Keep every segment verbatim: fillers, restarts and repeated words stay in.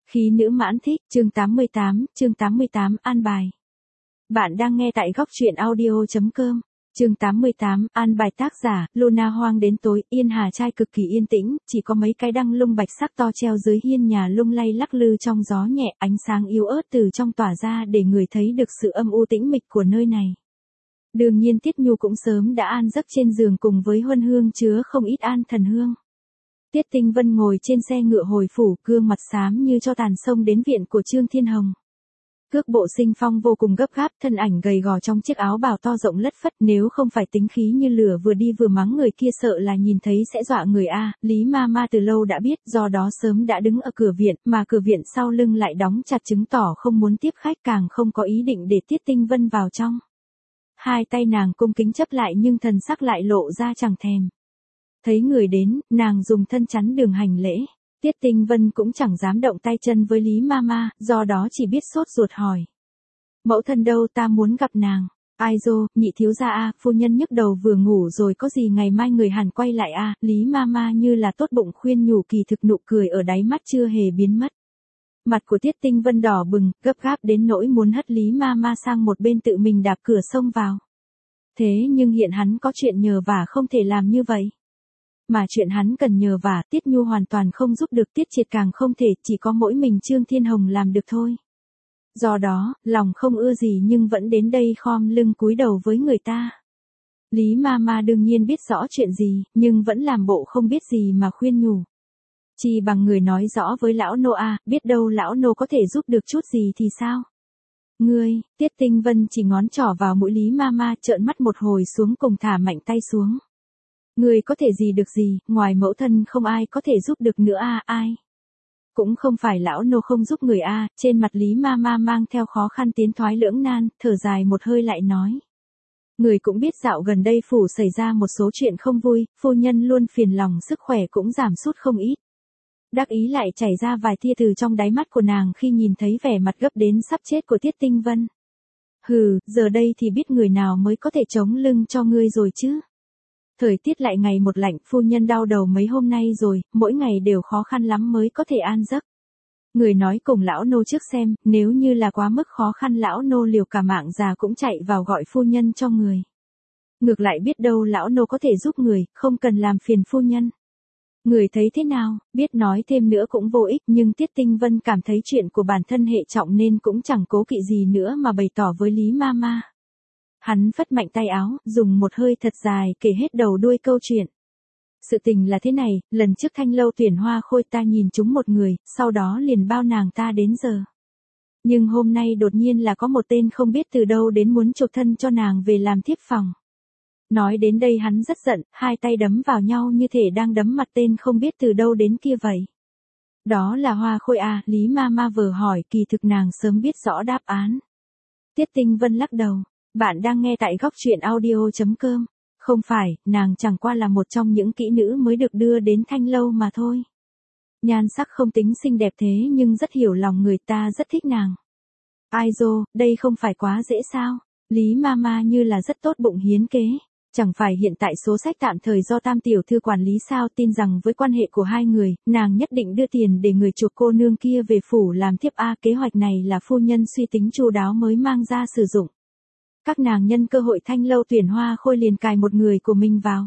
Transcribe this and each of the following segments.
Khí nữ mãn thích, chương tám mươi tám, chương tám mươi tám, an bài. Bạn đang nghe tại góc truyện audio chấm com. Chương tám mươi tám, an bài tác giả, Luna. Hoang đến tối, Yên Hà trai cực kỳ yên tĩnh, chỉ có mấy cái đăng lung bạch sắc to treo dưới hiên nhà lung lay lắc lư trong gió nhẹ, ánh sáng yếu ớt từ trong tỏa ra để người thấy được sự âm u tĩnh mịch của nơi này. Đương nhiên Tiết Nhu cũng sớm đã an giấc trên giường cùng với huân hương chứa không ít an thần hương. Tiết Tinh Vân ngồi trên xe ngựa hồi phủ, gương mặt xám như cho tàn xông đến viện của Trương Thiên Hồng. Cước bộ sinh phong vô cùng gấp gáp, thân ảnh gầy gò trong chiếc áo bào to rộng lất phất, nếu không phải tính khí như lửa vừa đi vừa mắng người kia sợ là nhìn thấy sẽ dọa người a. Lý ma ma từ lâu đã biết, do đó sớm đã đứng ở cửa viện, mà cửa viện sau lưng lại đóng chặt chứng tỏ không muốn tiếp khách, càng không có ý định để Tiết Tinh Vân vào trong. Hai tay nàng cung kính chấp lại nhưng thần sắc lại lộ ra chẳng thèm. Thấy người đến, nàng dùng thân chắn đường hành lễ. Tiết Tinh Vân cũng chẳng dám động tay chân với Lý Mama, do đó chỉ biết sốt ruột hỏi. Mẫu thân đâu, ta muốn gặp nàng. Ai dô, nhị thiếu gia a, phu nhân nhức đầu vừa ngủ rồi, có gì ngày mai người Hàn quay lại a. Lý Mama như là tốt bụng khuyên nhủ, kỳ thực nụ cười ở đáy mắt chưa hề biến mất. Mặt của Tiết Tinh Vân đỏ bừng, gấp gáp đến nỗi muốn hất Lý Mama sang một bên tự mình đạp cửa xông vào. Thế nhưng hiện hắn có chuyện nhờ vả không thể làm như vậy. Mà chuyện hắn cần nhờ vả, Tiết Nhu hoàn toàn không giúp được, Tiết Triệt càng không thể, chỉ có mỗi mình Trương Thiên Hồng làm được thôi. Do đó, lòng không ưa gì nhưng vẫn đến đây khom lưng cúi đầu với người ta. Lý Mama đương nhiên biết rõ chuyện gì, nhưng vẫn làm bộ không biết gì mà khuyên nhủ. Chỉ bằng người nói rõ với lão nô a, biết đâu lão nô có thể giúp được chút gì thì sao? Ngươi, Tiết Tinh Vân chỉ ngón trỏ vào mũi Lý Mama, trợn mắt một hồi xuống cùng thả mạnh tay xuống. Ngươi có thể gì được gì, ngoài mẫu thân không ai có thể giúp được nữa a, ai? Cũng không phải lão nô không giúp người a. Trên mặt Lý Mama mang theo khó khăn tiến thoái lưỡng nan, thở dài một hơi lại nói. Người cũng biết dạo gần đây phủ xảy ra một số chuyện không vui, phu nhân luôn phiền lòng, sức khỏe cũng giảm sút không ít. Đắc ý lại chảy ra vài tia từ trong đáy mắt của nàng khi nhìn thấy vẻ mặt gấp đến sắp chết của Tiết Tinh Vân. Hừ, giờ đây thì biết người nào mới có thể chống lưng cho ngươi rồi chứ. Thời tiết lại ngày một lạnh, phu nhân đau đầu mấy hôm nay rồi, mỗi ngày đều khó khăn lắm mới có thể an giấc. Người nói cùng lão nô trước xem, nếu như là quá mức khó khăn lão nô liều cả mạng già cũng chạy vào gọi phu nhân cho người. Ngược lại biết đâu lão nô có thể giúp người, không cần làm phiền phu nhân. Người thấy thế nào, biết nói thêm nữa cũng vô ích, nhưng Tiết Tinh Vân cảm thấy chuyện của bản thân hệ trọng nên cũng chẳng cố kỵ gì nữa mà bày tỏ với Lý Mama. Hắn phất mạnh tay áo, dùng một hơi thật dài kể hết đầu đuôi câu chuyện. Sự tình là thế này, lần trước Thanh Lâu tuyển Hoa Khôi ta nhìn chúng một người, sau đó liền bao nàng ta đến giờ. Nhưng hôm nay đột nhiên là có một tên không biết từ đâu đến muốn chuộc thân cho nàng về làm thiếp phòng. Nói đến đây hắn rất giận, hai tay đấm vào nhau như thể đang đấm mặt tên không biết từ đâu đến kia vậy. Đó là Hoa Khôi à, Lý Mama vờ hỏi, kỳ thực nàng sớm biết rõ đáp án. Tiết Tinh Vân lắc đầu. Bạn đang nghe tại góc truyện audio chấm com. Không phải, nàng chẳng qua là một trong những kỹ nữ mới được đưa đến Thanh Lâu mà thôi. Nhan sắc không tính xinh đẹp thế nhưng rất hiểu lòng người ta, rất thích nàng. Ai dô, đây không phải quá dễ sao? Lý Mama như là rất tốt bụng hiến kế. Chẳng phải hiện tại số sách tạm thời do Tam tiểu thư quản lý sao, tin rằng với quan hệ của hai người, nàng nhất định đưa tiền để người chuộc cô nương kia về phủ làm thiếp a. Kế hoạch này là phu nhân suy tính chu đáo mới mang ra sử dụng. Các nàng nhân cơ hội Thanh Lâu tuyển Hoa Khôi liền cài một người của mình vào.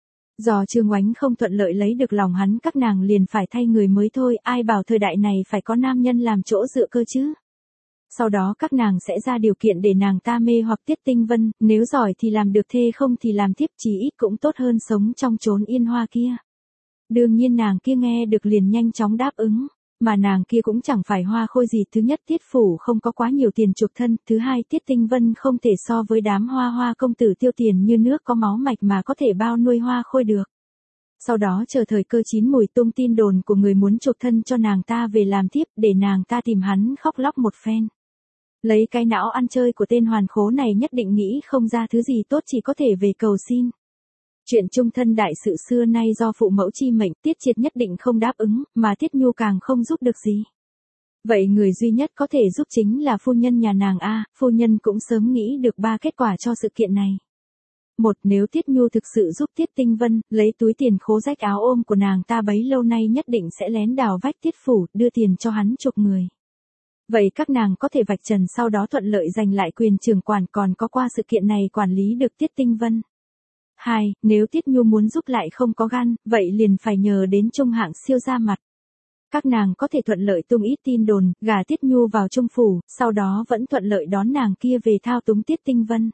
Do Trương Oánh không thuận lợi lấy được lòng hắn, các nàng liền phải thay người mới thôi, ai bảo thời đại này phải có nam nhân làm chỗ dựa cơ chứ. Sau đó các nàng sẽ ra điều kiện để nàng ta mê hoặc Tiết Tinh Vân, nếu giỏi thì làm được thê, không thì làm thiếp, chí ít cũng tốt hơn sống trong chốn yên hoa kia. Đương nhiên nàng kia nghe được liền nhanh chóng đáp ứng. Mà nàng kia cũng chẳng phải Hoa Khôi gì, thứ nhất Tiết phủ không có quá nhiều tiền chuộc thân, thứ hai Tiết Tinh Vân không thể so với đám hoa hoa công tử tiêu tiền như nước có máu mạch mà có thể bao nuôi Hoa Khôi được. Sau đó chờ thời cơ chín mùi tung tin đồn của người muốn chuộc thân cho nàng ta về làm thiếp, để nàng ta tìm hắn khóc lóc một phen. Lấy cái não ăn chơi của tên hoàn khố này nhất định nghĩ không ra thứ gì tốt, chỉ có thể về cầu xin. Chuyện chung thân đại sự xưa nay do phụ mẫu chi mệnh, Tiết Triệt nhất định không đáp ứng, mà Tiết Nhu càng không giúp được gì. Vậy người duy nhất có thể giúp chính là phu nhân nhà nàng a. Phu nhân cũng sớm nghĩ được ba kết quả cho sự kiện này. Một, nếu Tiết Nhu thực sự giúp Tiết Tinh Vân, lấy túi tiền khố rách áo ôm của nàng ta bấy lâu nay nhất định sẽ lén đào vách Tiết phủ, đưa tiền cho hắn chục người. Vậy các nàng có thể vạch trần sau đó thuận lợi giành lại quyền trưởng quản, còn có qua sự kiện này quản lý được Tiết Tinh Vân. Hai, nếu Tiết Nhu muốn giúp lại không có gan, vậy liền phải nhờ đến trung hạng siêu ra mặt. Các nàng có thể thuận lợi tung ít tin đồn, gả Tiết Nhu vào trung phủ, sau đó vẫn thuận lợi đón nàng kia về thao túng Tiết Tinh Vân.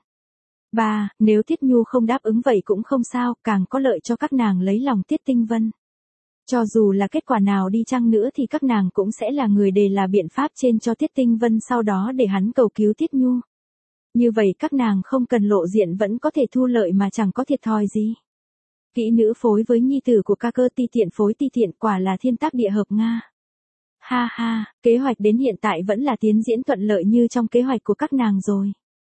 Ba, nếu Tiết Nhu không đáp ứng vậy cũng không sao, càng có lợi cho các nàng lấy lòng Tiết Tinh Vân. Cho dù là kết quả nào đi chăng nữa thì các nàng cũng sẽ là người đề là biện pháp trên cho Tiết Tinh Vân, sau đó để hắn cầu cứu Tiết Nhu. Như vậy các nàng không cần lộ diện vẫn có thể thu lợi mà chẳng có thiệt thòi gì. Kỹ nữ phối với nhi tử của ca cơ ti tiện phối ti tiện, quả là thiên tác địa hợp Nga. Ha ha, kế hoạch đến hiện tại vẫn là tiến diễn thuận lợi như trong kế hoạch của các nàng rồi.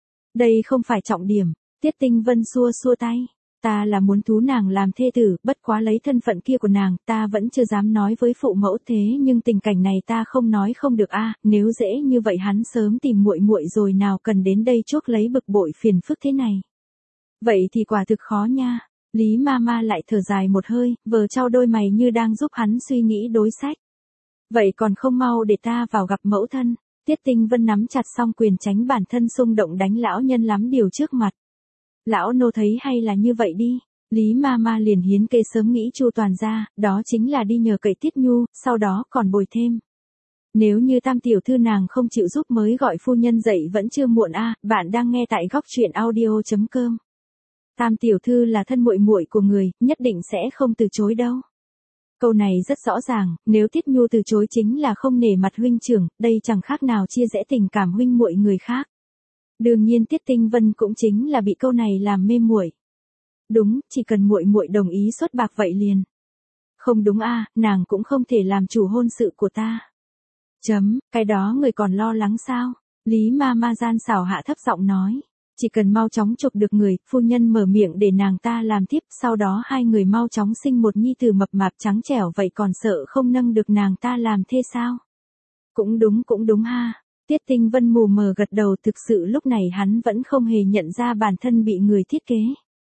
Đây không phải trọng điểm. Tiết Tinh Vân xua xua tay. Ta là muốn thú nàng làm thê tử, bất quá lấy thân phận kia của nàng, ta vẫn chưa dám nói với phụ mẫu, thế nhưng tình cảnh này ta không nói không được a, nếu dễ như vậy hắn sớm tìm muội muội rồi, nào cần đến đây chuốc lấy bực bội phiền phức thế này. Vậy thì quả thực khó nha. Lý Mama lại thở dài một hơi, vờ trao đôi mày như đang giúp hắn suy nghĩ đối sách. Vậy còn không mau để ta vào gặp mẫu thân. Tiết Tinh Vân nắm chặt song quyền tránh bản thân xung động đánh lão nhân lắm điều trước mặt. Lão nô thấy hay là như vậy đi. Lý Mama liền hiến kê sớm nghĩ chu toàn ra, đó chính là đi nhờ cậy Tiết Nhu, sau đó còn bồi thêm. Nếu như Tam tiểu thư nàng không chịu giúp mới gọi phu nhân dậy vẫn chưa muộn a. Bạn đang nghe tại góc truyện audio chấm com. Tam tiểu thư là thân muội muội của người, nhất định sẽ không từ chối đâu. Câu này rất rõ ràng, nếu Tiết Nhu từ chối chính là không nể mặt huynh trưởng, đây chẳng khác nào chia rẽ tình cảm huynh muội người khác. Đương nhiên Tiết Tinh Vân cũng chính là bị câu này làm mê muội. Đúng, chỉ cần muội muội đồng ý xuất bạc vậy liền. Không đúng a, nàng cũng không thể làm chủ hôn sự của ta. Chấm, cái đó người còn lo lắng sao? Lý Mama gian xảo hạ thấp giọng nói. Chỉ cần mau chóng chụp được người, phu nhân mở miệng để nàng ta làm tiếp, sau đó hai người mau chóng sinh một nhi tử mập mạp trắng trẻo, vậy còn sợ không nâng được nàng ta làm thê sao? Cũng đúng cũng đúng ha. Tiết Tinh Vân mù mờ gật đầu, thực sự lúc này hắn vẫn không hề nhận ra bản thân bị người thiết kế.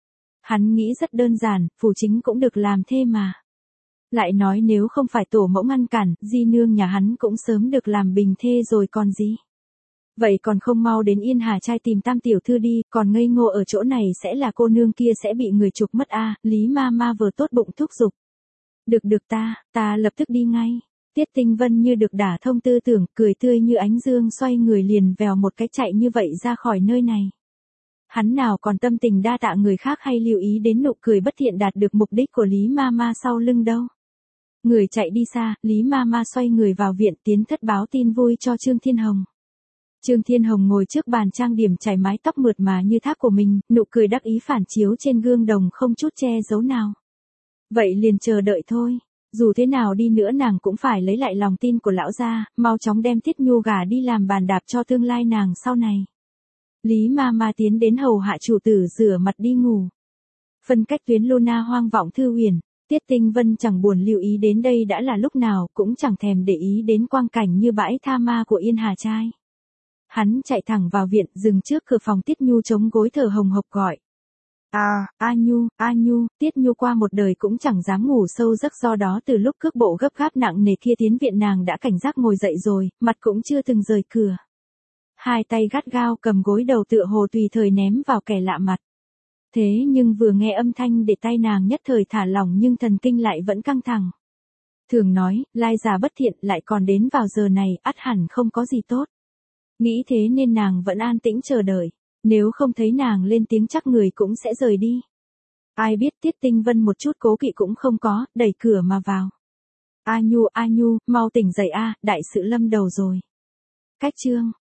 Hắn nghĩ rất đơn giản, phù chính cũng được làm thê mà. Lại nói nếu không phải tổ mẫu ngăn cản, di nương nhà hắn cũng sớm được làm bình thê rồi còn gì. Vậy còn không mau đến Yên Hà trai tìm Tam tiểu thư đi, còn ngây ngô ở chỗ này sẽ là cô nương kia sẽ bị người chụp mất a. Lý Mama vừa tốt bụng thúc giục. Được được ta, ta lập tức đi ngay. Tiết Tinh Vân như được đả thông tư tưởng, cười tươi như ánh dương, xoay người liền vèo một cái chạy như vậy ra khỏi nơi này. Hắn nào còn tâm tình đa tạ người khác hay lưu ý đến nụ cười bất thiện đạt được mục đích của Lý Mama sau lưng đâu. Người chạy đi xa, Lý Mama xoay người vào viện tiến thất báo tin vui cho Trương Thiên Hồng. Trương Thiên Hồng ngồi trước bàn trang điểm chải mái tóc mượt mà như thác của mình, nụ cười đắc ý phản chiếu trên gương đồng không chút che giấu nào. Vậy liền chờ đợi thôi. Dù thế nào đi nữa nàng cũng phải lấy lại lòng tin của lão gia, mau chóng đem Tiết Nhu gả đi làm bàn đạp cho tương lai nàng sau này. Lý Mama tiến đến hầu hạ chủ tử rửa mặt đi ngủ. Phân cách tuyến Luna hoang vọng thư huyền, Tiết Tinh Vân chẳng buồn lưu ý đến đây đã là lúc nào, cũng chẳng thèm để ý đến quang cảnh như bãi tha ma của Yên Hà trai. Hắn chạy thẳng vào viện, dừng trước cửa phòng Tiết Nhu chống gối thở hồng hộc gọi. À, A Nhu, A Nhu, Tiết Nhu qua một đời cũng chẳng dám ngủ sâu giấc, do đó từ lúc cước bộ gấp gáp nặng nề kia tiến viện nàng đã cảnh giác ngồi dậy rồi, mặt cũng chưa từng rời cửa. Hai tay gắt gao cầm gối đầu tựa hồ tùy thời ném vào kẻ lạ mặt. Thế nhưng vừa nghe âm thanh để tay nàng nhất thời thả lỏng nhưng thần kinh lại vẫn căng thẳng. Thường nói, lai giả bất thiện lại còn đến vào giờ này, ắt hẳn không có gì tốt. Nghĩ thế nên nàng vẫn an tĩnh chờ đợi. Nếu không thấy nàng lên tiếng chắc người cũng sẽ rời đi. Ai biết Tiết Tinh Vân một chút cố kỵ cũng không có, đẩy cửa mà vào. A Nhu, A Nhu, mau tỉnh dậy a, đại sự lâm đầu rồi. Cách chương